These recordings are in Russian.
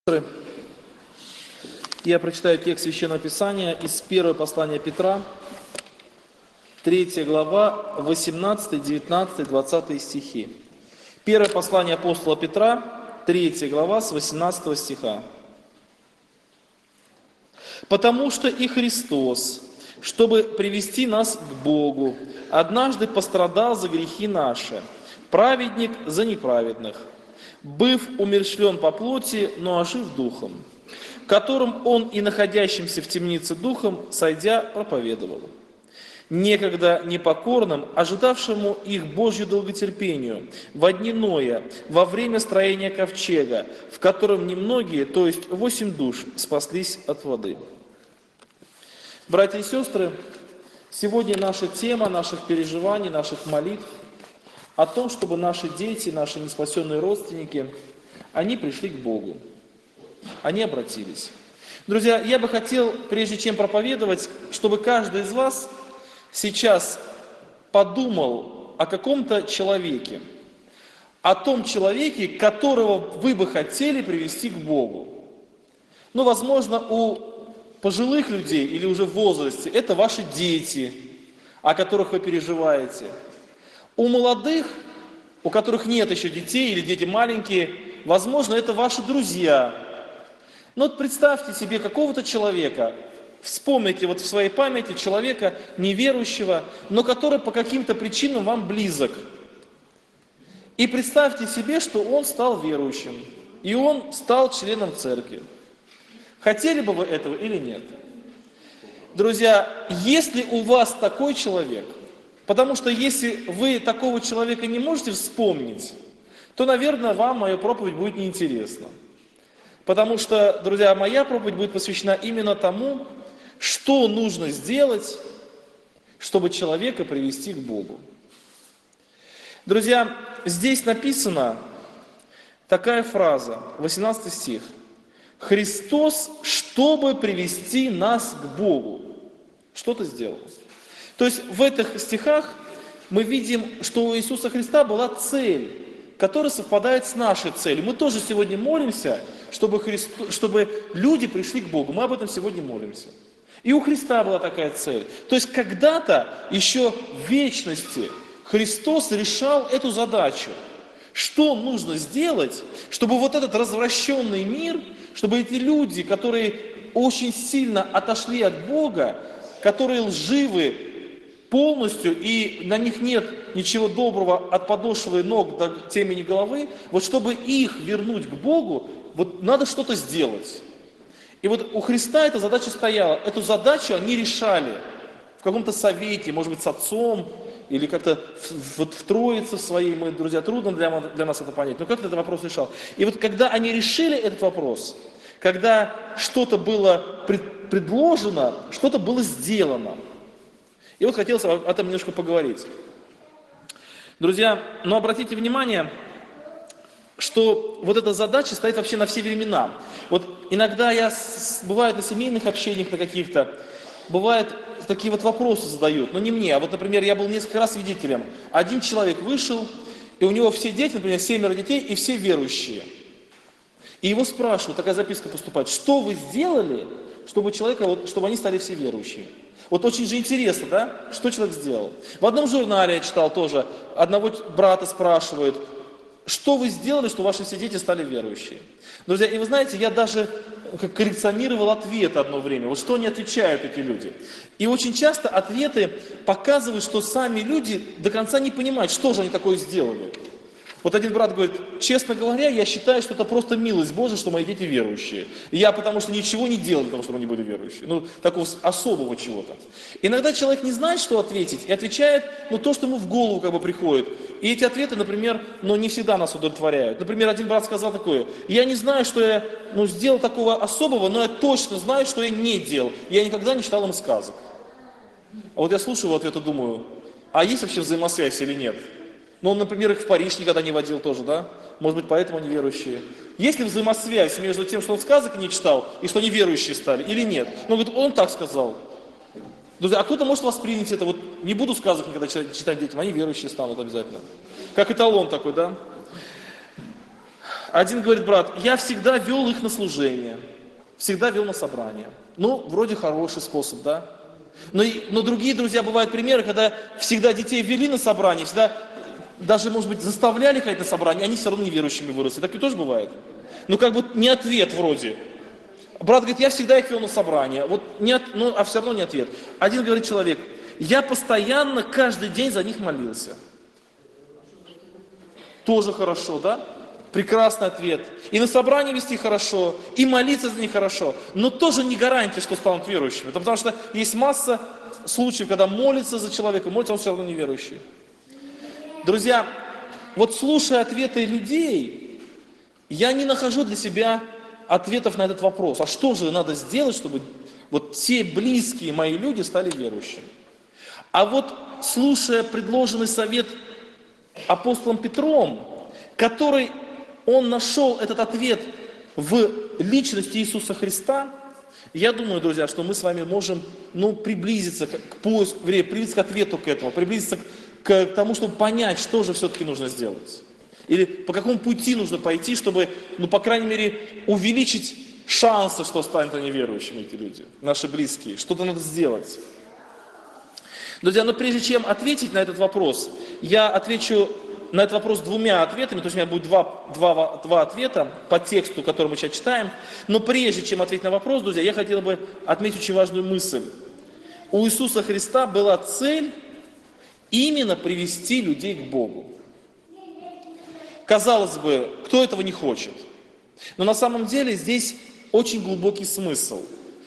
Я прочитаю текст Священного Писания из первого послания Петра, 3 глава, 18, 19, 20 стихи. Первое послание апостола Петра, 3 глава, с 18 стиха. «Потому что и Христос, чтобы привести нас к Богу, однажды пострадал за грехи наши, праведник за неправедных, быв умерщвлен по плоти, но ожив духом, которым он и находящимся в темнице духом, сойдя, проповедовал. Некогда непокорным, ожидавшему их Божью долготерпению, во дни Ноя, во время строения ковчега, в котором немногие, то есть 8 душ, спаслись от воды». Братья и сестры, сегодня наша тема наших переживаний, наших молитв о том, чтобы наши дети, наши неспасенные родственники, они пришли к Богу, они обратились. Друзья, я бы хотел, прежде чем проповедовать, чтобы каждый из вас сейчас подумал о каком-то человеке, о том человеке, которого вы бы хотели привести к Богу. Ну, возможно, у пожилых людей или уже в возрасте это ваши дети, о которых вы переживаете. У молодых, у которых нет еще детей или дети маленькие, возможно, это ваши друзья. Но вот представьте себе какого-то человека, вспомните вот в своей памяти человека неверующего, но который по каким-то причинам вам близок. И представьте себе, что он стал верующим, и он стал членом церкви. Хотели бы вы этого или нет? Друзья, если у вас такой человек, потому что если вы такого человека не можете вспомнить, то, наверное, вам моя проповедь будет неинтересна. Потому что, друзья, моя проповедь будет посвящена именно тому, что нужно сделать, чтобы человека привести к Богу. Друзья, здесь написана такая фраза, 18 стих. «Христос, чтобы привести нас к Богу, что-то сделал». То есть в этих стихах мы видим, что у Иисуса Христа была цель, которая совпадает с нашей целью. Мы тоже сегодня молимся, чтобы люди пришли к Богу. Мы об этом сегодня молимся. И у Христа была такая цель. То есть когда-то, еще в вечности, Христос решал эту задачу. Что нужно сделать, чтобы вот этот развращенный мир, чтобы эти люди, которые очень сильно отошли от Бога, которые лживы полностью, и на них нет ничего доброго от подошвы ног до темени головы, вот чтобы их вернуть к Богу, вот надо что-то сделать. И вот у Христа эта задача стояла. Эту задачу они решали в каком-то совете, может быть, с отцом, или как-то вот в Троице своей, мы, друзья, трудно для нас это понять, но как-то этот вопрос решал. И вот когда они решили этот вопрос, когда что-то было предложено, что-то было сделано. И вот хотелось об этом немножко поговорить. Друзья, но обратите внимание, что вот эта задача стоит вообще на все времена. Вот иногда бывает на семейных общениях на каких-то, бывает такие вот вопросы задают, но не мне, а вот, например, я был несколько раз свидетелем. Один человек вышел, и у него все дети, например, 7 детей, и все верующие. И его спрашивают, такая записка поступает, что вы сделали, чтобы чтобы они стали все верующие? Вот очень же интересно, да, что человек сделал. В одном журнале я читал тоже, одного брата спрашивают, что вы сделали, что ваши все дети стали верующие? Друзья, и вы знаете, я даже коррекционировал ответы одно время. Вот что они отвечают, эти люди. И очень часто ответы показывают, что сами люди до конца не понимают, что же они такое сделали. Вот один брат говорит, честно говоря, я считаю, что это просто милость Божия, что мои дети верующие. И я потому что ничего не делал для того, чтобы они были верующие. Ну, такого особого чего-то. Иногда человек не знает, что ответить, и отвечает, то, что ему в голову как бы приходит. И эти ответы, например, не всегда нас удовлетворяют. Например, один брат сказал такое, я не знаю, что я сделал такого особого, но я точно знаю, что я не делал. Я никогда не читал им сказок. А вот я слушаю его ответ и думаю, а есть вообще взаимосвязь или нет? Он, например, их в Париж никогда не водил тоже, да? Может быть, поэтому они верующие. Есть ли взаимосвязь между тем, что он сказок не читал, и что они верующие стали, или нет? Говорит, он так сказал. Друзья, а кто-то может воспринять это, не буду сказок никогда читать детям, они верующие станут обязательно. Как эталон такой, да? Один говорит, брат, я всегда вел их на служение, всегда вел на собрание. Ну, вроде хороший способ, да? Но другие, друзья, бывают примеры, когда всегда детей вели на собрание, всегда даже, может быть, заставляли ходить на собрание, они все равно неверующими выросли. Так и тоже бывает. Ну, как бы не ответ вроде. Брат говорит, я всегда их вел на собрание, вот нет, ну, а все равно не ответ. Один говорит человек, я постоянно каждый день за них молился. Тоже хорошо, да? Прекрасный ответ. И на собрание вести хорошо, и молиться за них хорошо. Но тоже не гарантия, что станут верующими. Потому что есть масса случаев, когда молится за человека, молится, он все равно неверующий. Друзья, вот слушая ответы людей, я не нахожу для себя ответов на этот вопрос. А что же надо сделать, чтобы вот те близкие мои люди стали верующими? А вот слушая предложенный совет апостолом Петром, который он нашел этот ответ в личности Иисуса Христа, я думаю, друзья, что мы с вами можем приблизиться к поиску, приблизиться к ответу к этому, приблизиться к тому, чтобы понять, что же все-таки нужно сделать. Или по какому пути нужно пойти, чтобы, по крайней мере, увеличить шансы, что станут они верующими, эти люди, наши близкие. Что-то надо сделать. Друзья, но прежде чем ответить на этот вопрос, я отвечу на этот вопрос двумя ответами, то есть у меня будет два ответа по тексту, который мы сейчас читаем. Но прежде чем ответить на вопрос, друзья, я хотел бы отметить очень важную мысль. У Иисуса Христа была цель именно привести людей к Богу. Казалось бы, кто этого не хочет? Но на самом деле здесь очень глубокий смысл.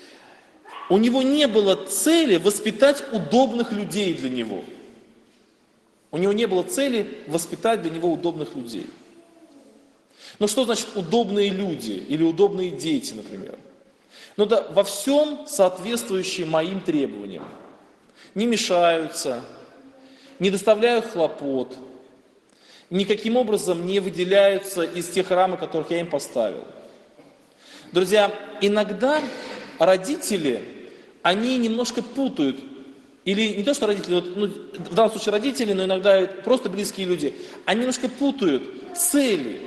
У него не было цели воспитать удобных людей для него. У него не было цели воспитать для него удобных людей. Ну что значит удобные люди или удобные дети, например? Ну да, во всем соответствующие моим требованиям. Не мешаются, не доставляют хлопот, никаким образом не выделяются из тех рамок, которых я им поставил. Друзья, иногда родители, они немножко путают, или не то, что родители, в данном случае родители, но иногда просто близкие люди, они немножко путают цели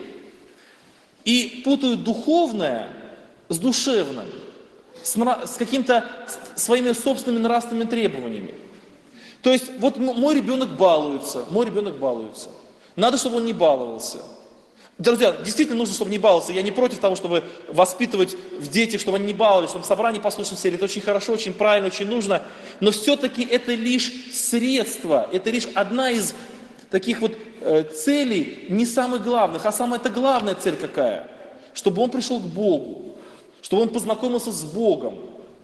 и путают духовное с душевным, с какими-то своими собственными нравственными требованиями. То есть, вот мой ребенок балуется. Надо, чтобы он не баловался. Друзья, действительно нужно, чтобы не баловался. Я не против того, чтобы воспитывать в детях, чтобы они не баловались, чтобы собрание послушать все. Это очень хорошо, очень правильно, очень нужно. Но все-таки это лишь средство, это лишь одна из таких вот целей, не самых главных. А самая-то главная цель какая? Чтобы он пришел к Богу, чтобы он познакомился с Богом.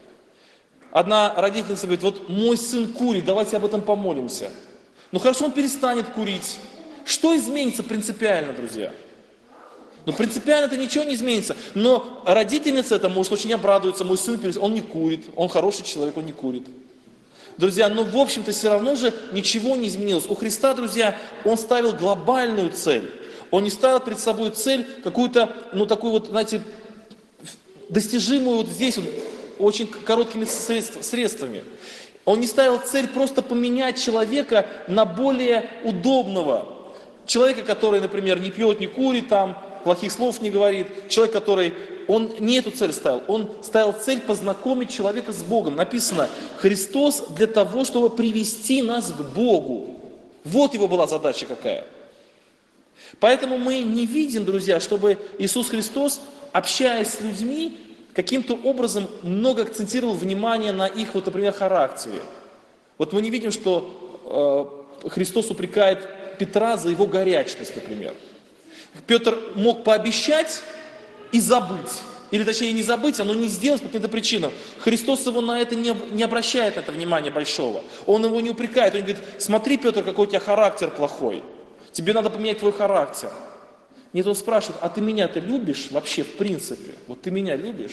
Одна родительница говорит, вот мой сын курит, давайте об этом помолимся. Ну хорошо, он перестанет курить. Что изменится принципиально, друзья? Принципиально это ничего не изменится. Но родительница это может очень обрадуется, мой сын, он не курит, он хороший человек, он не курит. Друзья, но в общем-то все равно же ничего не изменилось. У Христа, друзья, он ставил глобальную цель. Он не ставил перед собой цель какую-то, такую вот, знаете, достижимую вот здесь, вот, очень короткими средствами. Он не ставил цель просто поменять человека на более удобного. Человека, который, например, не пьет, не курит, плохих слов не говорит. Человек, который, он не эту цель ставил. Он ставил цель познакомить человека с Богом. Написано, Христос для того, чтобы привести нас к Богу. Вот его была задача какая. Поэтому мы не видим, друзья, чтобы Иисус Христос, общаясь с людьми, каким-то образом много акцентировал внимание на их, вот, например, характере. Вот мы не видим, что Христос упрекает Петра за его горячность, например. Петр мог пообещать и забыть. Или точнее не забыть, но не сделать по каким-то причинам. Христос его на это не обращает на это внимания большого. Он его не упрекает. Он говорит, смотри, Петр, какой у тебя характер плохой. Тебе надо поменять твой характер. Нет, он спрашивает, а ты меня-то любишь вообще в принципе? Вот ты меня любишь?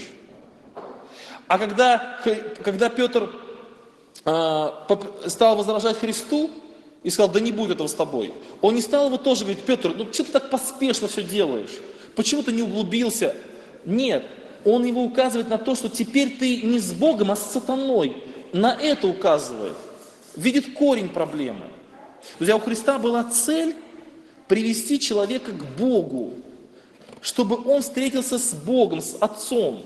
А когда Петр стал возражать Христу и сказал, да не будет этого с тобой, он не стал его тоже говорить, Петр, что ты так поспешно все делаешь? Почему ты не углубился? Нет, он его указывает на то, что теперь ты не с Богом, а с сатаной. На это указывает. Видит корень проблемы. Друзья, у Христа была цель привести человека к Богу, чтобы он встретился с Богом, с Отцом.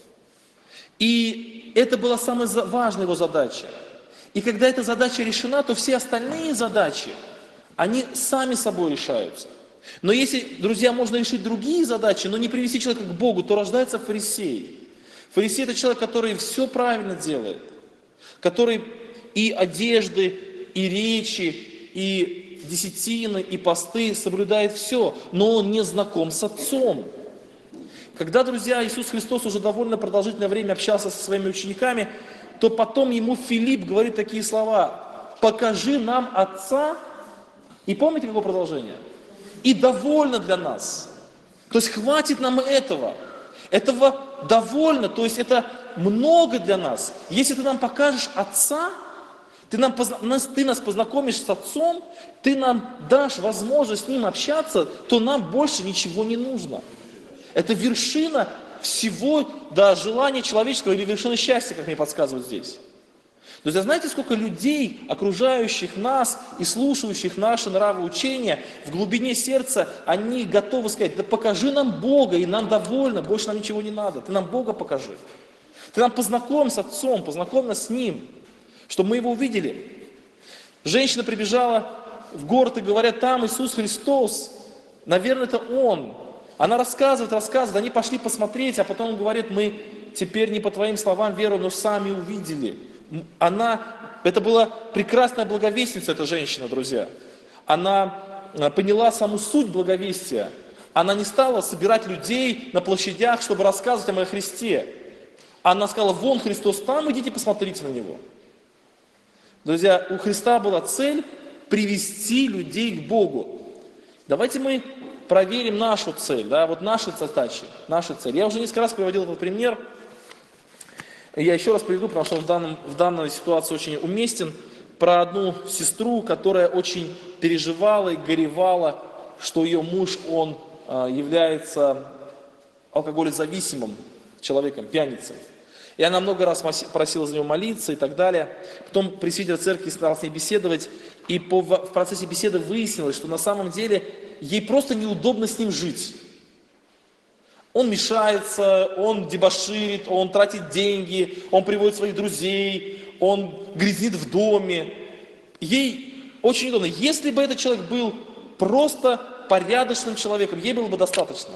И это была самая важная его задача. И когда эта задача решена, то все остальные задачи, они сами собой решаются. Но если, друзья, можно решить другие задачи, но не привести человека к Богу, то рождается фарисей. Фарисей – это человек, который все правильно делает, который и одежды, и речи, и десятины, и посты соблюдает все, но он не знаком с Отцом. Когда, друзья, Иисус Христос уже довольно продолжительное время общался со своими учениками, то потом ему Филипп говорит такие слова: «Покажи нам Отца». И помните, какое продолжение? «И довольно для нас». То есть хватит нам этого. Этого довольно, то есть это много для нас. Если ты нам покажешь Отца, ты нас познакомишь с Отцом, ты нам дашь возможность с Ним общаться, то нам больше ничего не нужно. Это вершина всего, да, желания человеческого или вершина счастья, как мне подсказывают здесь. Друзья, знаете, сколько людей, окружающих нас и слушающих наши нравоучения, в глубине сердца, они готовы сказать: да покажи нам Бога, и нам довольно, больше нам ничего не надо. Ты нам Бога покажи. Ты нам познакомь с Отцом, познакомь нас с Ним, чтобы мы Его увидели. Женщина прибежала в город и говорят: там Иисус Христос, наверное, это Он. Она рассказывает, они пошли посмотреть, а потом говорит: мы теперь не по твоим словам веруем, но сами увидели. Это была прекрасная благовестница, эта женщина, друзья. Она поняла саму суть благовестия. Она не стала собирать людей на площадях, чтобы рассказывать им о Христе. Она сказала: вон Христос там, идите посмотрите на Него. Друзья, у Христа была цель привести людей к Богу. Давайте мы проверим нашу цель, да, вот наши задачи, наши цели. Я уже несколько раз приводил этот пример. Я еще раз приведу, потому что он в данной ситуации очень уместен, про одну сестру, которая очень переживала и горевала, что ее муж, он является алкоголезависимым человеком, пьяницей. И она много раз просила за него молиться и так далее. Потом пресвитер церкви стал с ней беседовать, и в процессе беседы выяснилось, что на самом деле ей просто неудобно с ним жить. Он мешается, он дебоширит, он тратит деньги, он приводит своих друзей, он грязнит в доме. Ей очень удобно. Если бы этот человек был просто порядочным человеком, ей было бы достаточно.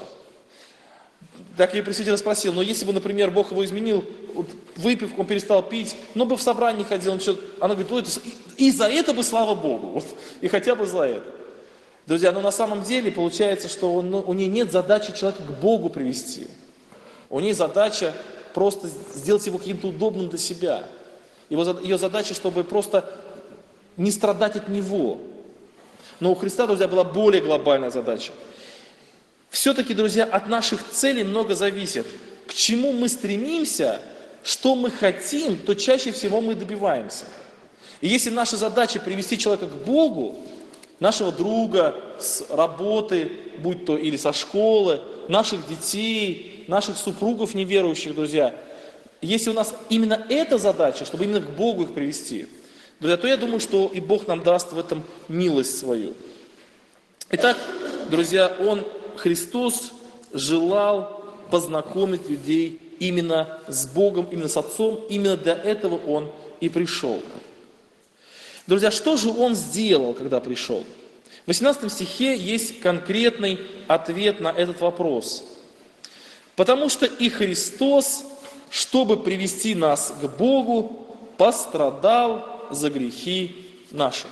Так я пресвитер спросил: но если бы, например, Бог его изменил, выпивку, он перестал пить, но бы в собрание ходил, она говорит: и за это бы слава Богу, вот, и хотя бы за это. Друзья, но на самом деле получается, что у нее нет задачи человека к Богу привести. У нее задача просто сделать его каким-то удобным для себя. Ее задача, чтобы просто не страдать от него. Но у Христа, друзья, была более глобальная задача. Все-таки, друзья, от наших целей много зависит. К чему мы стремимся, что мы хотим, то чаще всего мы добиваемся. И если наша задача привести человека к Богу, нашего друга с работы, будь то или со школы, наших детей, наших супругов неверующих, друзья, если у нас именно эта задача, чтобы именно к Богу их привести, друзья, то я думаю, что и Бог нам даст в этом милость свою. Итак, друзья, Христос желал познакомить людей именно с Богом, именно с Отцом, именно для этого Он и пришел. Друзья, что же Он сделал, когда пришел? В 18 стихе есть конкретный ответ на этот вопрос. Потому что и Христос, чтобы привести нас к Богу, пострадал за грехи наши.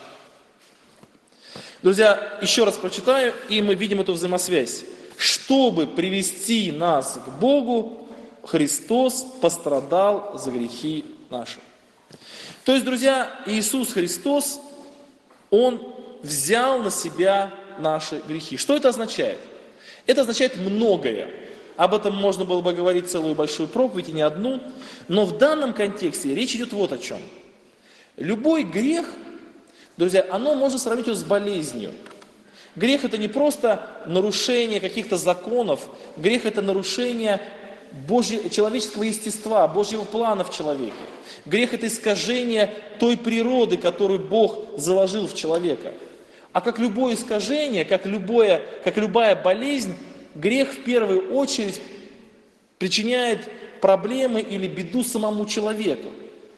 Друзья, еще раз прочитаю, и мы видим эту взаимосвязь. Чтобы привести нас к Богу, Христос пострадал за грехи наши. То есть, друзья, Иисус Христос, Он взял на себя наши грехи. Что это означает? Это означает многое. Об этом можно было бы говорить целую большую проповедь, и не одну. Но в данном контексте речь идет вот о чем. Любой грех, друзья, оно можно сравнить его с болезнью. Грех – это не просто нарушение каких-то законов. Грех – это нарушение человеческого естества, Божьего плана в человеке. Грех – это искажение той природы, которую Бог заложил в человека. А как любое искажение, как любая болезнь, грех в первую очередь причиняет проблемы или беду самому человеку.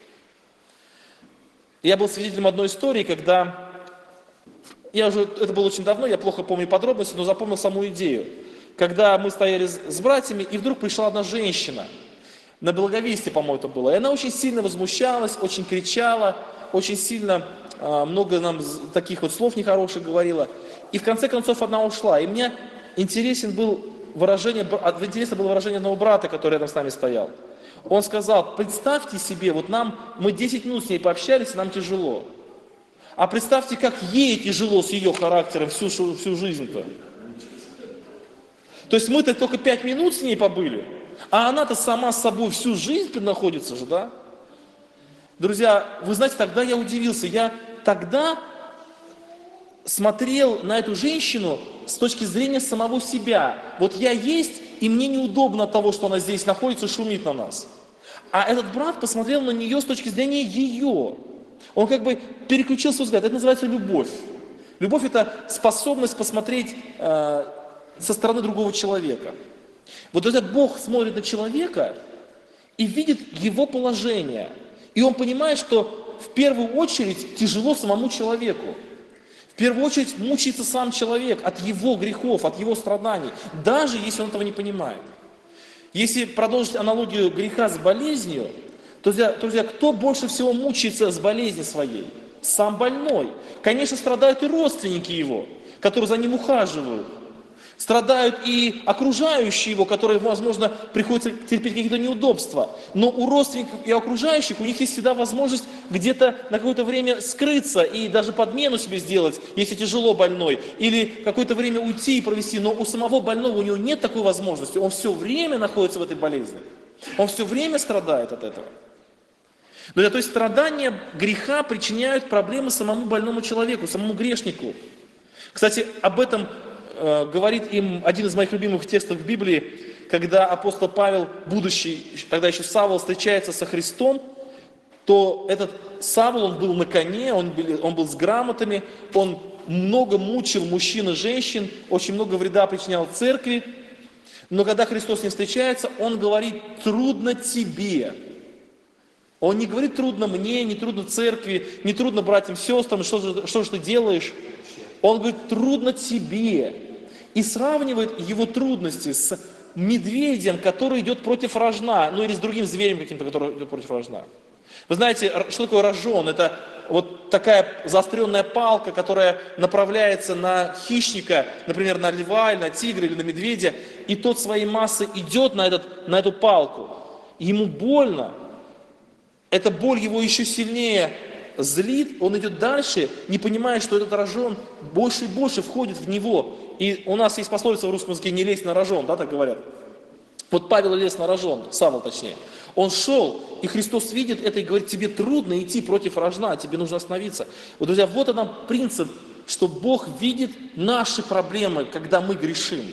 Я был свидетелем одной истории, когда, это было очень давно, я плохо помню подробности, но запомнил саму идею. Когда мы стояли с братьями, и вдруг пришла одна женщина, на Благовестии, по-моему, это было, и она очень сильно возмущалась, очень кричала, очень сильно много нам таких вот слов нехороших говорила. И в конце концов она ушла. И мне интересно было выражение одного брата, который рядом с нами стоял. Он сказал: представьте себе, вот мы 10 минут с ней пообщались, и нам тяжело. А представьте, как ей тяжело с ее характером всю жизнь-то. То есть мы-то только 5 минут с ней побыли, а она-то сама с собой всю жизнь находится же, да? Друзья, вы знаете, тогда я удивился. Я тогда смотрел на эту женщину с точки зрения самого себя. Вот я есть, и мне неудобно от того, что она здесь находится, шумит на нас. А этот брат посмотрел на нее с точки зрения ее. Он как бы переключил свой взгляд. Это называется любовь. Любовь – это способность посмотреть со стороны другого человека. Вот этот Бог смотрит на человека и видит его положение. И он понимает, что в первую очередь тяжело самому человеку. В первую очередь мучается сам человек от его грехов, от его страданий, даже если он этого не понимает. Если продолжить аналогию греха с болезнью, то, друзья, кто больше всего мучается с болезнью своей? Сам больной. Конечно, страдают и родственники его, которые за ним ухаживают. Страдают и окружающие его, которые, возможно, приходится терпеть какие-то неудобства. Но у родственников и окружающих у них есть всегда возможность где-то на какое-то время скрыться и даже подмену себе сделать, если тяжело больной, или какое-то время уйти и провести. Но у самого больного у него нет такой возможности. Он все время находится в этой болезни. Он все время страдает от этого. То есть страдания греха причиняют проблемы самому больному человеку, самому грешнику. Кстати, об этом говорит им один из моих любимых текстов в Библии, когда апостол Павел, будущий, тогда еще Савл, встречается со Христом, то этот Савл, он был на коне, он был с грамотами, он много мучил мужчин и женщин, очень много вреда причинял церкви, но когда Христос с ним встречается, он говорит: трудно тебе. Он не говорит: трудно мне, не трудно церкви, не трудно братьям, сестрам, что же ты делаешь? Он говорит: трудно тебе. И сравнивает его трудности с медведем, который идет против рожна, или с другим зверем каким-то, который идет против рожна. Вы знаете, что такое рожон? Это вот такая заостренная палка, которая направляется на хищника, например, на льва, или на тигра, или на медведя, и тот своей массой идет на эту палку. Ему больно. Эта боль его еще сильнее злит, он идет дальше, не понимая, что этот рожон больше и больше входит в него. И у нас есть пословица в русском языке: не лезь на рожон, да, так говорят. Вот Павел лез на рожон, Савл точнее. Он шел, и Христос видит это и говорит: тебе трудно идти против рожна, тебе нужно остановиться. Вот, друзья, вот он принцип, что Бог видит наши проблемы, когда мы грешим.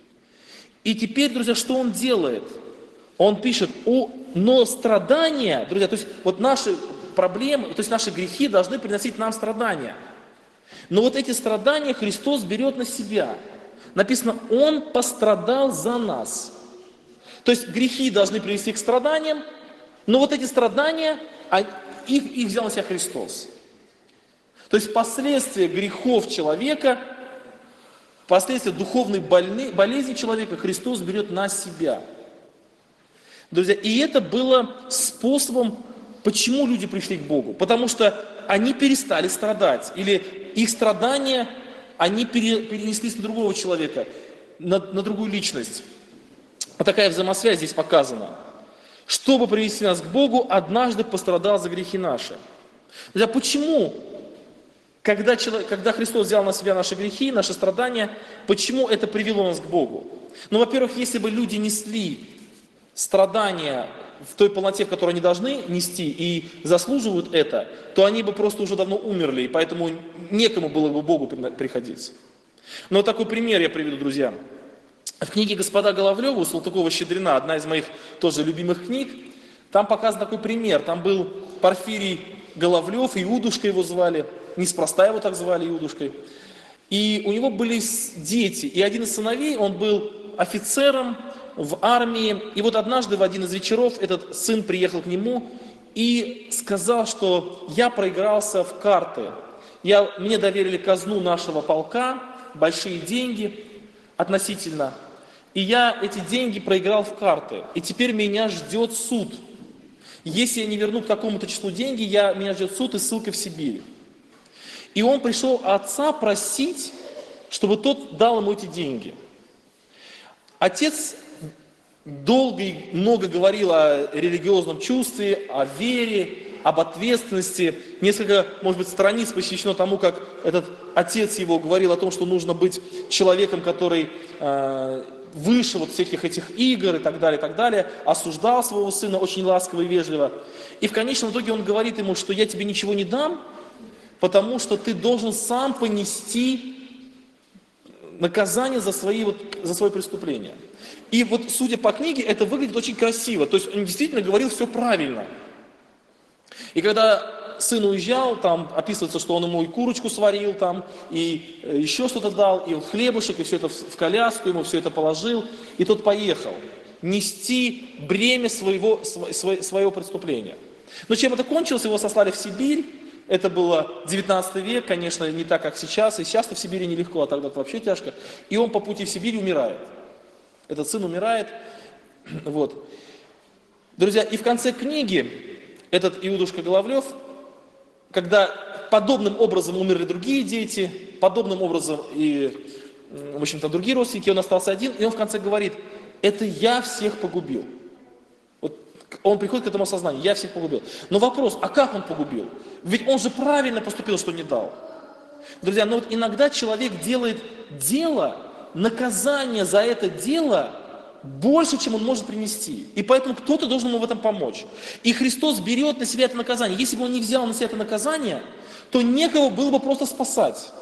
И теперь, друзья, что Он делает? Он пишет: но страдания, друзья, то есть вот наши проблемы, то есть наши грехи должны приносить нам страдания. Но вот эти страдания Христос берет на себя. Написано: Он пострадал за нас. То есть грехи должны привести к страданиям, но вот эти страдания, их взял на себя Христос. То есть последствия грехов человека, последствия духовной болезни человека Христос берет на себя. Друзья, и это было способом, почему люди пришли к Богу. Потому что они перестали страдать, или их страдания, они перенеслись на другого человека, на другую личность. Вот такая взаимосвязь здесь показана. Чтобы привести нас к Богу, однажды пострадал за грехи наши. Друзья, почему, когда Христос взял на себя наши грехи, наши страдания, почему это привело нас к Богу? Во-первых, если бы люди несли страдания в той полноте, в которой они должны нести и заслуживают это, то они бы просто уже давно умерли, и поэтому некому было бы Богу приходить. Но вот такой пример я приведу, друзья. В книге «Господа Головлева» у Салтыкова-Щедрина, одна из моих тоже любимых книг, там показан такой пример. Там был Порфирий Головлев, Иудушка его звали, неспроста его так звали, Иудушкой. И у него были дети, и один из сыновей, он был офицером в армии, и вот однажды в один из вечеров этот сын приехал к нему и сказал, что я проигрался в карты. Мне доверили казну нашего полка, большие деньги относительно, и я эти деньги проиграл в карты, и теперь меня ждет суд. Если я не верну к такому-то числу деньги, меня ждет суд и ссылка в Сибирь. И он пришел отца просить, чтобы тот дал ему эти деньги. Отец долго и много говорил о религиозном чувстве, о вере, об ответственности. Несколько, может быть, страниц посвящено тому, как этот отец его говорил о том, что нужно быть человеком, который выше вот всяких этих игр и так далее, осуждал своего сына очень ласково и вежливо. И в конечном итоге он говорит ему, что я тебе ничего не дам, потому что ты должен сам понести наказание за свое преступление. И вот, судя по книге, это выглядит очень красиво. То есть он действительно говорил все правильно. И когда сын уезжал, там описывается, что он ему и курочку сварил, там, и еще что-то дал, и хлебушек, и все это в коляску, ему все это положил, и тот поехал нести бремя своего преступления. Но чем это кончилось? Его сослали в Сибирь. Это было 19 век, конечно, не так, как сейчас. И сейчас-то в Сибири нелегко, а тогда вообще тяжко. И он по пути в Сибирь умирает. Этот сын умирает. Вот. Друзья, и в конце книги этот Иудушка Головлев, когда подобным образом умерли другие дети, подобным образом и, в общем-то, другие родственники, он остался один, и он в конце говорит: это я всех погубил. Вот он приходит к этому осознанию: я всех погубил. Но вопрос, а как он погубил? Ведь он же правильно поступил, что не дал. Друзья, но вот иногда человек делает дело, наказание за это дело больше, чем он может принести. И поэтому кто-то должен ему в этом помочь. И Христос берет на себя это наказание. Если бы он не взял на себя это наказание, то некого было бы просто спасать.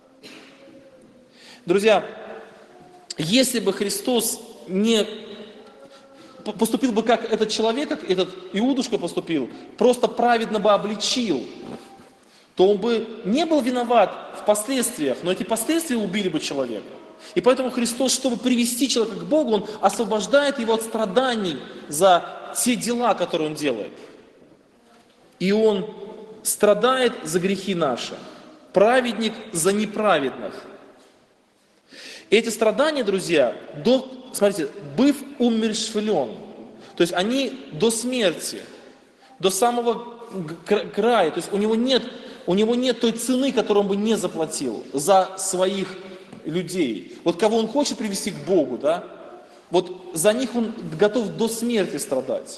Друзья, если бы Христос не поступил бы как этот человек, как этот Иудушка поступил, просто праведно бы обличил, то он бы не был виноват в последствиях, но эти последствия убили бы человека. И поэтому Христос, чтобы привести человека к Богу, Он освобождает его от страданий за те дела, которые он делает. И Он страдает за грехи наши, праведник за неправедных. И эти страдания, друзья, смотрите, быв умерщвлен, то есть они до смерти, до самого края, то есть у него нет той цены, которую он бы не заплатил за своих людей. Вот кого он хочет привести к Богу, да, вот за них он готов до смерти страдать.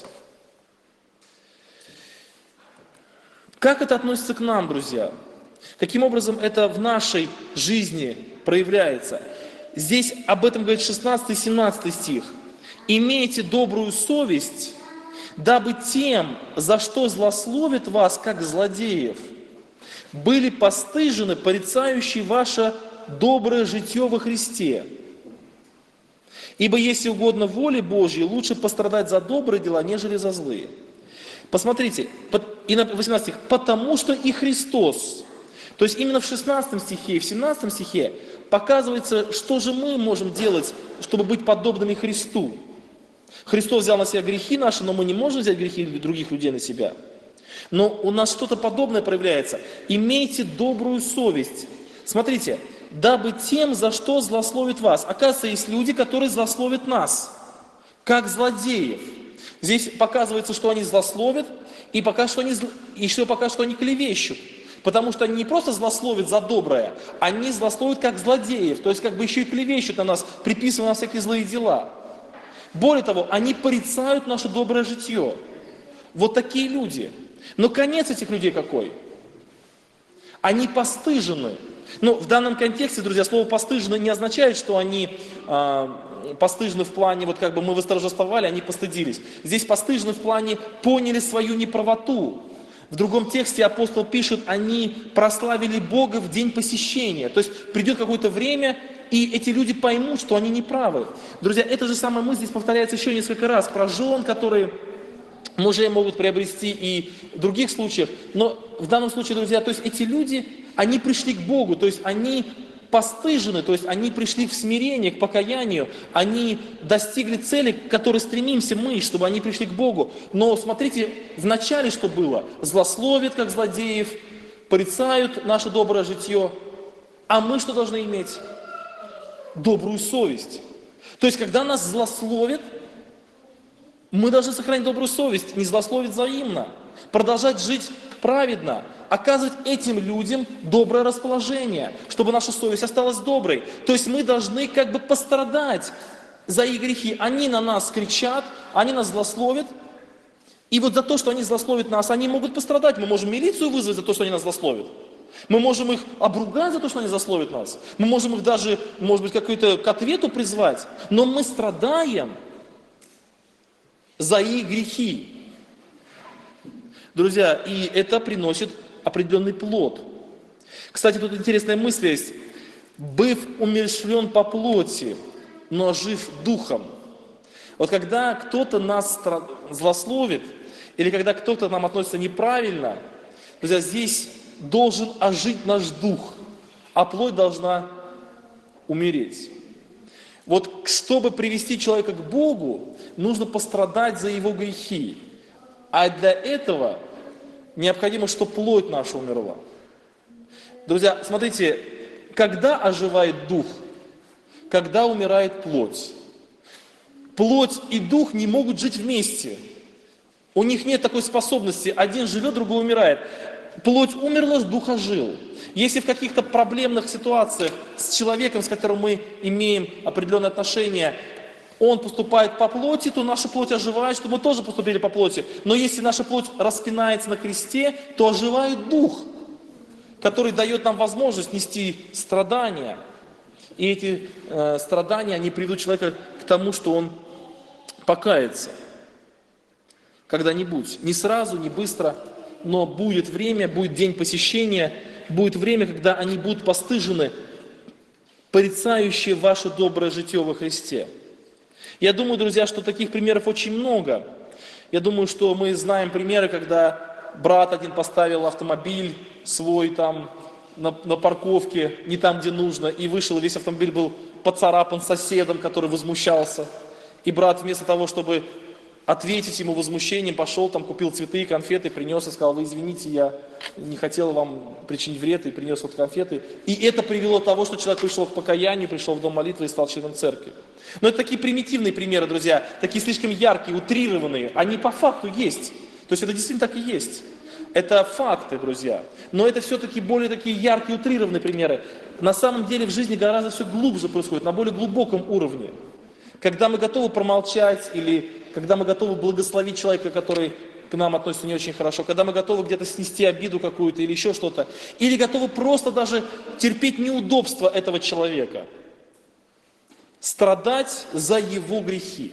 Как это относится к нам, друзья? Каким образом это в нашей жизни проявляется? Здесь об этом говорит 16 и 17 стих. «Имейте добрую совесть, дабы тем, за что злословят вас, как злодеев, были постыжены порицающие ваше доброе житье во Христе. Ибо если угодно воле Божьей, лучше пострадать за добрые дела, нежели за злые». Посмотрите, и на 18 стих, «потому что и Христос». То есть именно в 16 стихе и в 17 стихе показывается, что же мы можем делать, чтобы быть подобными Христу. Христос взял на себя грехи наши, но мы не можем взять грехи других людей на себя. Но у нас что-то подобное проявляется. «Имейте добрую совесть». Смотрите, «дабы тем, за что злословит вас». Оказывается, есть люди, которые злословят нас, как злодеев. Здесь показывается, что они злословят, и пока что они клевещут. Потому что они не просто злословят за доброе, они злословят как злодеев, то есть как бы еще и клевещут на нас, приписывая нам всякие злые дела. Более того, они порицают наше доброе житье. Вот такие люди. Но конец этих людей какой? Они постыжены. Ну, в данном контексте, друзья, слово «постыжены» не означает, что они постыжены в плане, вот как бы мы восторжествовали, они постыдились. Здесь постыжены в плане поняли свою неправоту. В другом тексте апостол пишет, они прославили Бога в день посещения. То есть придет какое-то время, и эти люди поймут, что они неправы. Друзья, эта же самая мысль здесь повторяется еще несколько раз про жен, которые мужей могут приобрести и в других случаях. Но в данном случае, друзья, то есть эти люди, они пришли к Богу, то есть они постыжены, то есть они пришли в смирение, к покаянию, они достигли цели, к которой стремимся мы, чтобы они пришли к Богу. Но смотрите, вначале что было? Злословят, как злодеев, порицают наше доброе житье. А мы что должны иметь? Добрую совесть. То есть, когда нас злословят, мы должны сохранить добрую совесть, не злословить взаимно, продолжать жить праведно, оказывать этим людям доброе расположение, чтобы наша совесть осталась доброй. То есть мы должны как бы пострадать за их грехи. Они на нас кричат, они нас злословят, и вот за то, что они злословят нас, они могут пострадать. Мы можем милицию вызвать за то, что они нас злословят. Мы можем их обругать за то, что они злословят нас. Мы можем их даже, может быть, какой-то к ответу призвать. Но мы страдаем за их грехи. Друзья, и это приносит определенный плод. Кстати, тут интересная мысль есть. «Быв умерщвлен по плоти, но жив духом». Вот когда кто-то нас злословит, или когда кто-то к нам относится неправильно, друзья, здесь должен ожить наш дух, а плоть должна умереть. Вот чтобы привести человека к Богу, нужно пострадать за его грехи. А для этого необходимо, чтобы плоть наша умерла. Друзья, смотрите, когда оживает дух? Когда умирает плоть? Плоть и дух не могут жить вместе. У них нет такой способности. Один живет, другой умирает. Плоть умерла, дух ожил. Если в каких-то проблемных ситуациях с человеком, с которым мы имеем определенные отношения, он поступает по плоти, то наша плоть оживает, чтобы мы тоже поступили по плоти. Но если наша плоть распинается на кресте, то оживает дух, который дает нам возможность нести страдания. И эти страдания, они приведут человека к тому, что он покается. Когда-нибудь. Не сразу, не быстро, но будет время, будет день посещения, будет время, когда они будут постыжены, порицающие ваше доброе житие во Христе. Я думаю, друзья, что таких примеров очень много. Я думаю, что мы знаем примеры, когда брат один поставил автомобиль свой там на парковке, не там, где нужно, и вышел, и весь автомобиль был поцарапан соседом, который возмущался. И брат вместо того, чтобы ответить ему возмущением, пошел там, купил цветы и конфеты, принес и сказал: вы извините, я не хотел вам причинить вред, и принес вот конфеты. И это привело к тому, что человек пришел к покаянию, пришел в дом молитвы и стал членом церкви. Но это такие примитивные примеры, друзья, такие слишком яркие, утрированные. Они по факту есть. То есть это действительно так и есть. Это факты, друзья. Но это все-таки более такие яркие, утрированные примеры. На самом деле в жизни гораздо все глубже происходит, на более глубоком уровне. Когда мы готовы промолчать, или когда мы готовы благословить человека, который к нам относится не очень хорошо, когда мы готовы где-то снести обиду какую-то или еще что-то, или готовы просто даже терпеть неудобства этого человека, страдать за его грехи.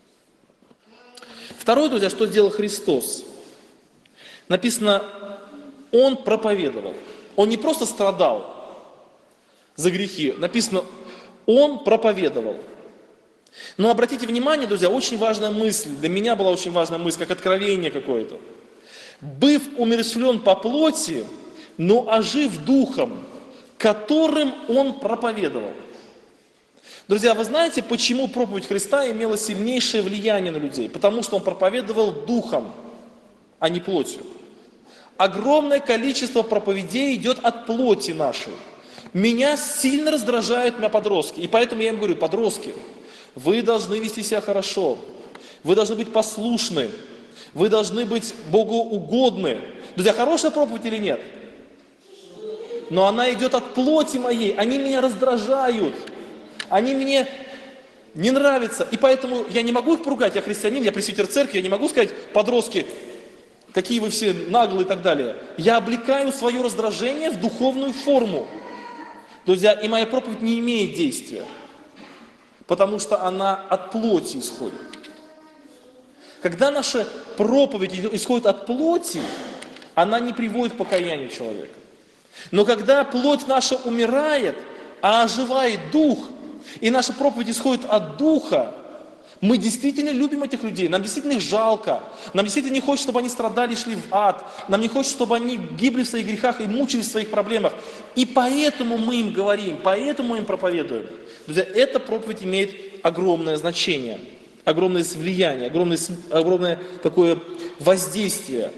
Второе, друзья, что сделал Христос? Написано, Он проповедовал. Он не просто страдал за грехи, написано, Он проповедовал. Но обратите внимание, друзья, очень важная мысль, для меня была очень важная мысль, как откровение какое-то. «Быв умерщвлен по плоти, но ожив духом, которым Он проповедовал». Друзья, вы знаете, почему проповедь Христа имела сильнейшее влияние на людей? Потому что Он проповедовал духом, а не плотью. Огромное количество проповедей идет от плоти нашей. Меня сильно раздражают подростки, и поэтому я им говорю: подростки, вы должны вести себя хорошо, вы должны быть послушны, вы должны быть богоугодны. Друзья, хорошая проповедь или нет? Но она идет от плоти моей, они меня раздражают, они мне не нравятся, и поэтому я не могу их поругать, я христианин, я пресвитер церкви, я не могу сказать: подростки, какие вы все наглые и так далее. Я облекаю свое раздражение в духовную форму. Друзья, и моя проповедь не имеет действия, потому что она от плоти исходит. Когда наша проповедь исходит от плоти, она не приводит к покаянию человека. Но когда плоть наша умирает, а оживает дух, и наша проповедь исходит от духа, Мы действительно любим этих людей, нам действительно их жалко, нам действительно не хочется, чтобы они страдали и шли в ад, нам не хочется, чтобы они гибли в своих грехах и мучились в своих проблемах. И поэтому мы им говорим, поэтому им проповедуем. Друзья, эта проповедь имеет огромное значение, огромное влияние, огромное такое воздействие.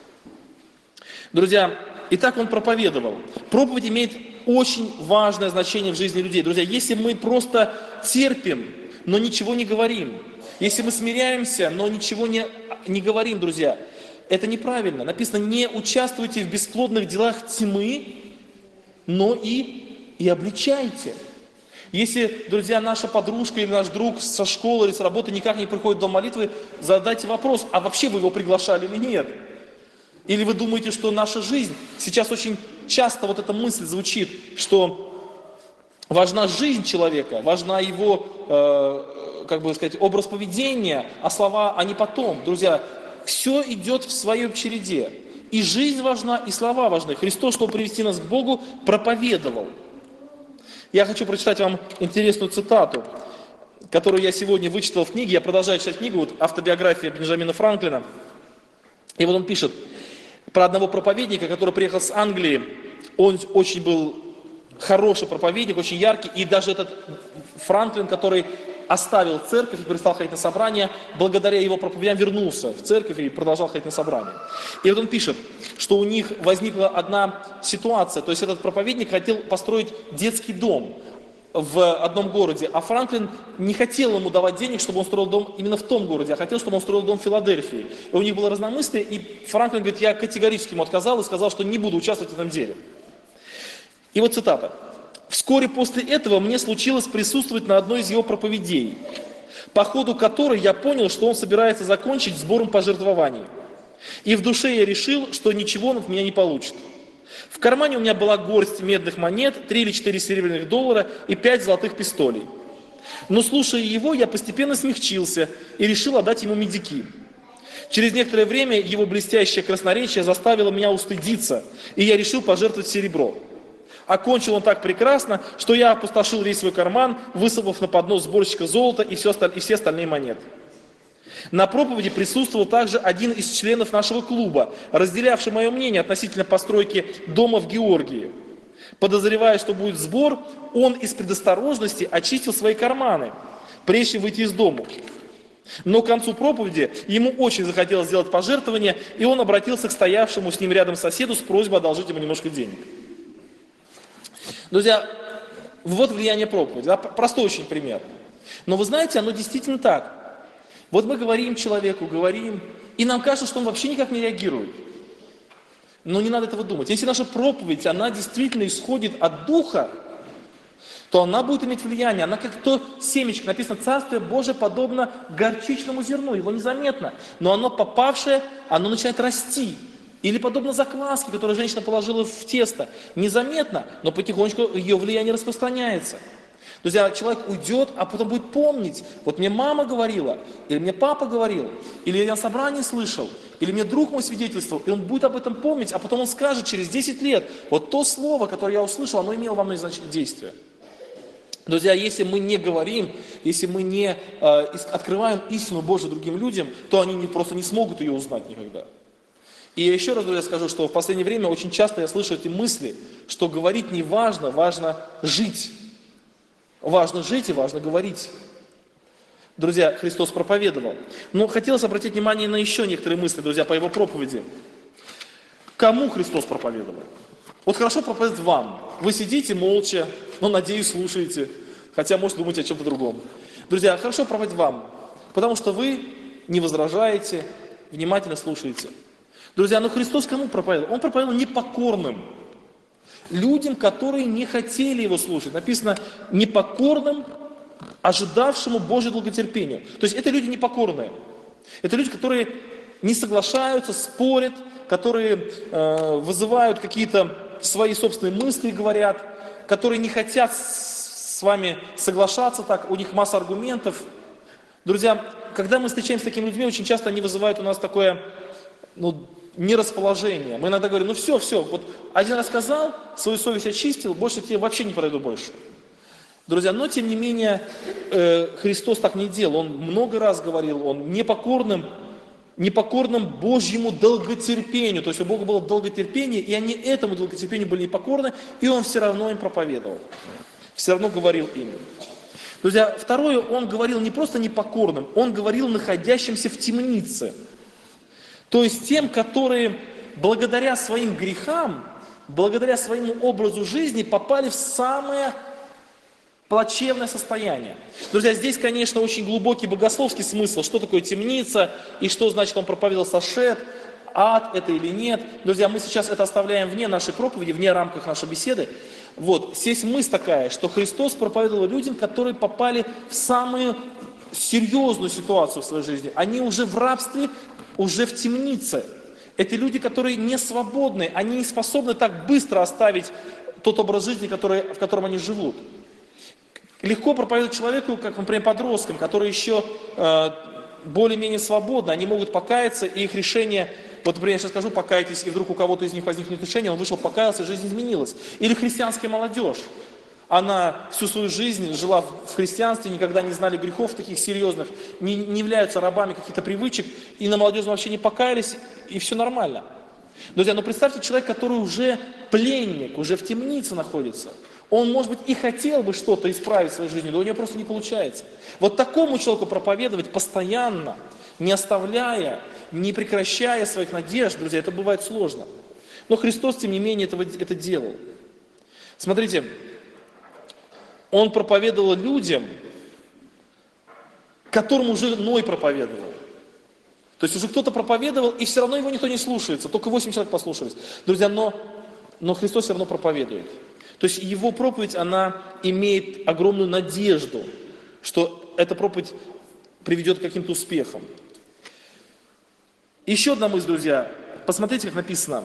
Друзья, и так он проповедовал. Проповедь имеет очень важное значение в жизни людей. Друзья, если мы просто терпим, но ничего не говорим, если мы смиряемся, но ничего не говорим, друзья, это неправильно. Написано, не участвуйте в бесплодных делах тьмы, но и обличайте. Если, друзья, наша подружка или наш друг со школы или с работы никак не приходит в дом молитвы, задайте вопрос, а вообще вы его приглашали или нет? Или вы думаете, что наша жизнь, сейчас очень часто вот эта мысль звучит, что важна жизнь человека, важна его, как бы сказать, образ поведения, а слова, они потом. Друзья, все идет в своей череде. И жизнь важна, и слова важны. Христос, чтобы привести нас к Богу, проповедовал. Я хочу прочитать вам интересную цитату, которую я сегодня вычитал в книге. Я продолжаю читать книгу, вот, автобиография Бенджамина Франклина. И вот он пишет про одного проповедника, который приехал с Англии. Он очень был хороший проповедник, очень яркий. И даже этот Франклин, который оставил церковь и перестал ходить на собрания, благодаря его проповедям вернулся в церковь и продолжал ходить на собрания. И вот он пишет, что у них возникла одна ситуация, то есть этот проповедник хотел построить детский дом в одном городе, а Франклин не хотел ему давать денег, чтобы он строил дом именно в том городе, а хотел, чтобы он строил дом в Филадельфии. И у них было разномыслие, и Франклин говорит, я категорически ему отказал и сказал, что не буду участвовать в этом деле. И вот цитата. «Вскоре после этого мне случилось присутствовать на одной из его проповедей, по ходу которой я понял, что он собирается закончить сбором пожертвований. И в душе я решил, что ничего он от меня не получит. В кармане у меня была горсть медных монет, 3 или 4 серебряных доллара и 5 золотых пистолей. Но слушая его, я постепенно смягчился и решил отдать ему медики. Через некоторое время его блестящее красноречие заставило меня устыдиться, и я решил пожертвовать серебро. Окончил он так прекрасно, что я опустошил весь свой карман, высыпав на поднос сборщика золота и все остальные монеты. На проповеди присутствовал также один из членов нашего клуба, разделявший мое мнение относительно постройки дома в Георгии. Подозревая, что будет сбор, он из предосторожности очистил свои карманы, прежде чем выйти из дома. Но к концу проповеди ему очень захотелось сделать пожертвование, и он обратился к стоявшему с ним рядом соседу с просьбой одолжить ему немножко денег. Друзья, вот влияние проповеди. Да? Простой очень пример. Но вы знаете, оно действительно так. Вот мы говорим человеку, говорим, и нам кажется, что он вообще никак не реагирует. Но не надо этого думать. Если наша проповедь, она действительно исходит от Духа, то она будет иметь влияние. Она как то семечко. Написано, Царствие Божие подобно горчичному зерну. Его незаметно. Но оно попавшее, оно начинает расти. Или подобно закваске, которую женщина положила в тесто. Незаметно, но потихонечку ее влияние распространяется. Друзья, человек уйдет, а потом будет помнить. Вот мне мама говорила, или мне папа говорил, или я на собрании слышал, или мне друг мой свидетельствовал, и он будет об этом помнить, а потом он скажет через 10 лет, вот то слово, которое я услышал, оно имело во мне действие. Друзья, если мы не говорим, если мы не открываем истину Божию другим людям, то они просто не смогут ее узнать никогда. И еще раз, друзья, скажу, что в последнее время очень часто я слышу эти мысли, что говорить не важно, важно жить. Важно жить и важно говорить. Друзья, Христос проповедовал. Но хотелось обратить внимание на еще некоторые мысли, друзья, по его проповеди. Кому Христос проповедовал? Вот хорошо проповедовать вам. Вы сидите молча, но, надеюсь, слушаете, хотя, может, думаете о чем-то другом. Друзья, хорошо проповедовать вам, потому что вы не возражаете, внимательно слушаете. Друзья, но Христос кому проповедовал? Он проповедовал непокорным. Людям, которые не хотели его слушать. Написано, непокорным, ожидавшему Божьего долготерпения. То есть это люди непокорные. Это люди, которые не соглашаются, спорят, которые вызывают какие-то свои собственные мысли, говорят, которые не хотят с вами соглашаться так, у них масса аргументов. Друзья, когда мы встречаемся с такими людьми, очень часто они вызывают у нас такое, нерасположение. Мы иногда говорим, все, вот один раз сказал, свою совесть очистил, больше к тебе вообще не подойду больше. Друзья, но тем не менее Христос так не делал. Он много раз говорил, он непокорным Божьему долготерпению. То есть у Бога было долготерпение, и они этому долготерпению были непокорны, и Он все равно им проповедовал. Все равно говорил им. Друзья, второе, Он говорил не просто непокорным, Он говорил находящимся в темнице. То есть тем, которые благодаря своим грехам, благодаря своему образу жизни попали в самое плачевное состояние. Друзья, здесь, конечно, очень глубокий богословский смысл, что такое темница, и что значит он проповедовал сошед, ад это или нет. Друзья, мы сейчас это оставляем вне нашей проповеди, вне рамках нашей беседы. Вот, здесь мысль такая, что Христос проповедовал людям, которые попали в самую серьезную ситуацию в своей жизни. Они уже в рабстве, уже в темнице. Это люди, которые не свободны, они не способны так быстро оставить тот образ жизни, в котором они живут. Легко проповедовать человеку, как, например, подросткам, которые еще более-менее свободны, они могут покаяться, и их решение, вот, например, я сейчас скажу, покайтесь, и вдруг у кого-то из них возникнет решение, он вышел, покаялся, и жизнь изменилась. Или христианская молодежь. Она всю свою жизнь жила в христианстве, никогда не знали грехов таких серьезных, не являются рабами каких-то привычек, и на молодежи вообще не покаялись, и все нормально. Друзья, но представьте, человек, который уже пленник, уже в темнице находится, он, может быть, и хотел бы что-то исправить в своей жизни, но у него просто не получается. Вот такому человеку проповедовать постоянно, не оставляя, не прекращая своих надежд, друзья, это бывает сложно. Но Христос, тем не менее, это делал. Смотрите, Он проповедовал людям, которым уже Ной проповедовал. То есть уже кто-то проповедовал, и все равно его никто не слушается, только 8 человек послушались. Друзья, но Христос все равно проповедует. То есть его проповедь, она имеет огромную надежду, что эта проповедь приведет к каким-то успехам. Еще одна мысль, друзья. Посмотрите, как написано.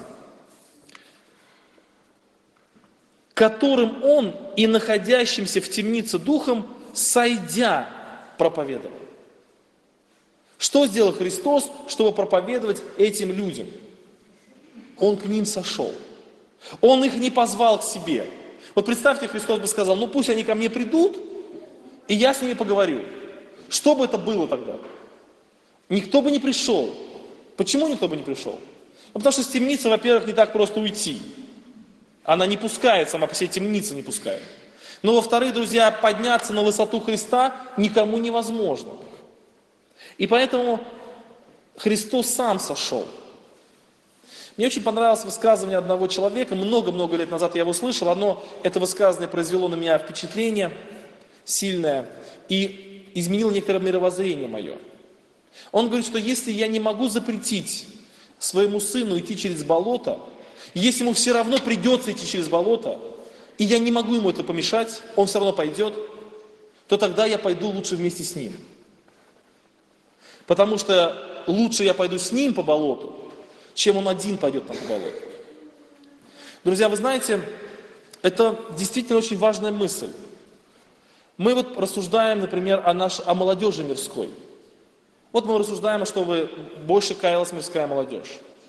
Которым он и находящимся в темнице духом, сойдя, проповедовал. Что сделал Христос, чтобы проповедовать этим людям? Он к ним сошел. Он их не позвал к себе. Вот представьте, Христос бы сказал, ну пусть они ко мне придут, и я с ними поговорю. Что бы это было тогда? Никто бы не пришел. Почему никто бы не пришел? Ну, потому что с темницы, во-первых, не так просто уйти. Она не пускает, сама по себе темница не пускает. Но, во-вторых, друзья, подняться на высоту Христа никому невозможно. И поэтому Христос сам сошел. Мне очень понравилось высказывание одного человека, много-много лет назад я его слышал, это высказывание произвело на меня впечатление сильное и изменило некоторое мировоззрение мое. Он говорит, что если я не могу запретить своему сыну идти через болото, если ему все равно придется идти через болото, и я не могу ему это помешать, он все равно пойдет, то тогда я пойду лучше вместе с ним. Потому что лучше я пойду с ним по болоту, чем он один пойдет там по болоту. Друзья, вы знаете, это действительно очень важная мысль. Мы вот рассуждаем, например, о молодежи мирской. Вот мы рассуждаем, чтобы больше каялась мирская молодежь.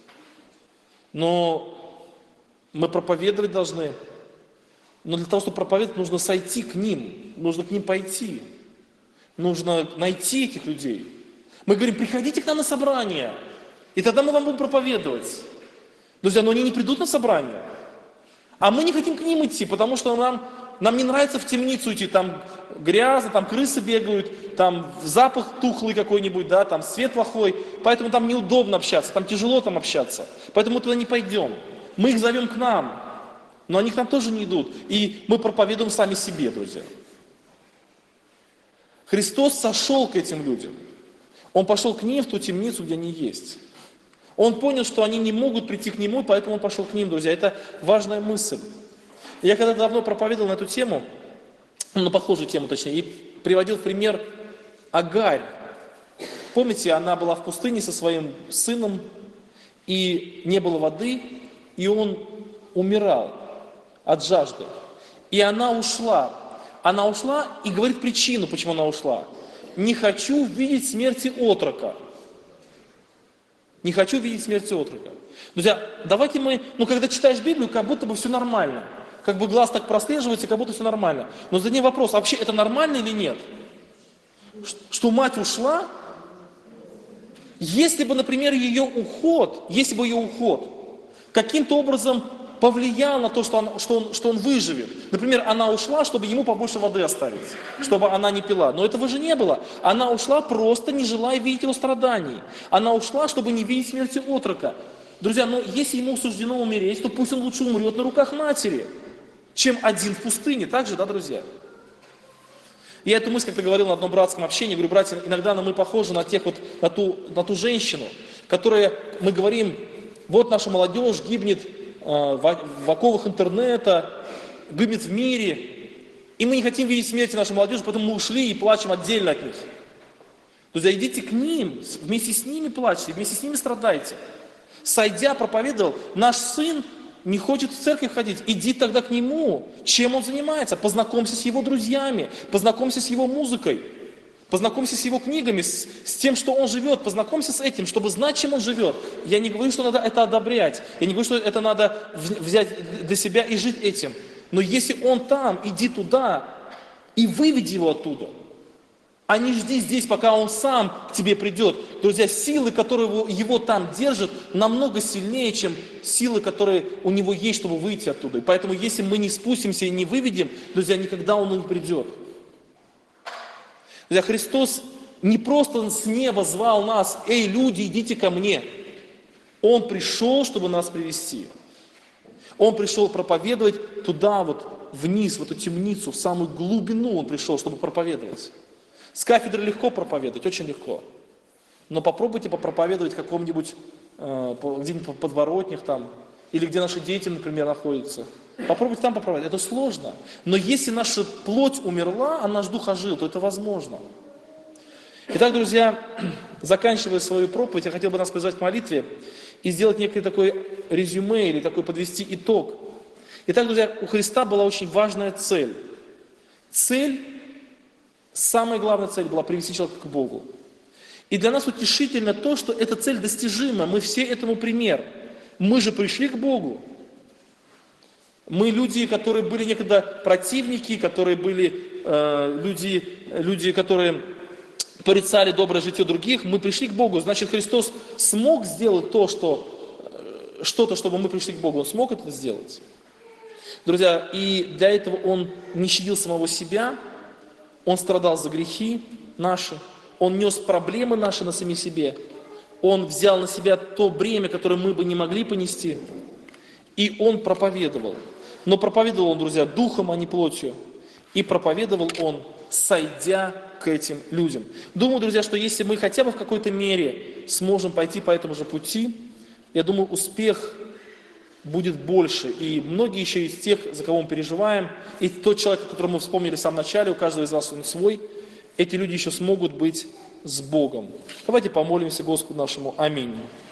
Но мы проповедовать должны. Но для того, чтобы проповедовать, нужно сойти к ним, нужно к ним пойти. Нужно найти этих людей. Мы говорим, приходите к нам на собрание, и тогда мы вам будем проповедовать. Друзья, но они не придут на собрание. А мы не хотим к ним идти, потому что нам не нравится в темницу идти, там грязно, там крысы бегают, там запах тухлый какой-нибудь, да, там свет плохой, поэтому там неудобно общаться, там тяжело там общаться, поэтому мы туда не пойдем. Мы их зовем к нам, но они к нам тоже не идут, и мы проповедуем сами себе, друзья. Христос сошел к этим людям, Он пошел к ним в ту темницу, где они есть. Он понял, что они не могут прийти к Нему, поэтому Он пошел к ним, друзья. Это важная мысль. Я когда-то давно проповедовал на эту тему, на похожую тему точнее, и приводил в пример Агарь. Помните, она была в пустыне со своим сыном, и не было воды, и он умирал от жажды. И она ушла. Она ушла и говорит причину, почему она ушла. Не хочу видеть смерти отрока. Не хочу видеть смерти отрока. Друзья, давайте когда читаешь Библию, как будто бы все нормально. Как бы глаз так прослеживается, как будто все нормально. Но за ним вопрос, а вообще это нормально или нет? Что мать ушла? Если бы, например, ее уход каким-то образом повлиял на то, что он выживет. Например, она ушла, чтобы ему побольше воды оставить, чтобы она не пила. Но этого же не было. Она ушла просто не желая видеть его страданий. Она ушла, чтобы не видеть смерти отрока. Друзья, но если ему суждено умереть, то пусть он лучше умрет на руках матери, чем один в пустыне. Так же, да, друзья? Я эту мысль как-то говорил на одном братском общении, говорю, братья, иногда мы похожи на ту женщину, которая, мы говорим, вот наша молодежь гибнет в оковах интернета, гибнет в мире, и мы не хотим видеть смерти нашей молодежи, поэтому мы ушли и плачем отдельно от них. Друзья, идите к ним, вместе с ними плачьте, вместе с ними страдайте. Сойдя, проповедовал, наш сын не хочет в церковь ходить, иди тогда к нему. Чем он занимается? Познакомься с его друзьями, познакомься с его музыкой, познакомься с его книгами, с тем, что он живет, познакомься с этим, чтобы знать, чем он живет. Я не говорю, что надо это одобрять, я не говорю, что это надо взять для себя и жить этим. Но если он там, иди туда и выведи его оттуда. А не жди здесь, пока он сам к тебе придет. Друзья, силы, которые его там держат, намного сильнее, чем силы, которые у него есть, чтобы выйти оттуда. И поэтому, если мы не спустимся и не выведем, друзья, никогда он не придет. Друзья, Христос не просто с неба звал нас, эй, люди, идите ко мне. Он пришел, чтобы нас привести. Он пришел проповедовать туда, вот вниз, в эту темницу, в самую глубину он пришел, чтобы проповедовать. С кафедры легко проповедовать, очень легко. Но попробуйте попроповедовать в каком-нибудь, где-нибудь в подворотнях там, или где наши дети, например, находятся. Попробуйте там проповедовать, это сложно. Но если наша плоть умерла, а наш дух ожил, то это возможно. Итак, друзья, заканчивая свою проповедь, я хотел бы нас призвать к молитве и сделать некое такое резюме, или такой подвести итог. Итак, друзья, у Христа была очень важная цель. Самая главная цель была привести человека к Богу. И для нас утешительно то, что эта цель достижима. Мы все этому пример. Мы же пришли к Богу. Мы люди, которые были некогда противники, которые были люди, которые порицали доброе житие других. Мы пришли к Богу. Значит, Христос смог сделать что-то, чтобы мы пришли к Богу. Он смог это сделать. Друзья, и для этого Он не щадил самого себя. Он страдал за грехи наши, Он нес проблемы наши на самих себе, Он взял на себя то бремя, которое мы бы не могли понести, и Он проповедовал. Но проповедовал Он, друзья, духом, а не плотью, и проповедовал Он, сойдя к этим людям. Думаю, друзья, что если мы хотя бы в какой-то мере сможем пойти по этому же пути, я думаю, успех будет больше. И многие еще из тех, за кого мы переживаем, и тот человек, которого мы вспомнили в самом начале, у каждого из вас он свой, эти люди еще смогут быть с Богом. Давайте помолимся Господу нашему. Аминь.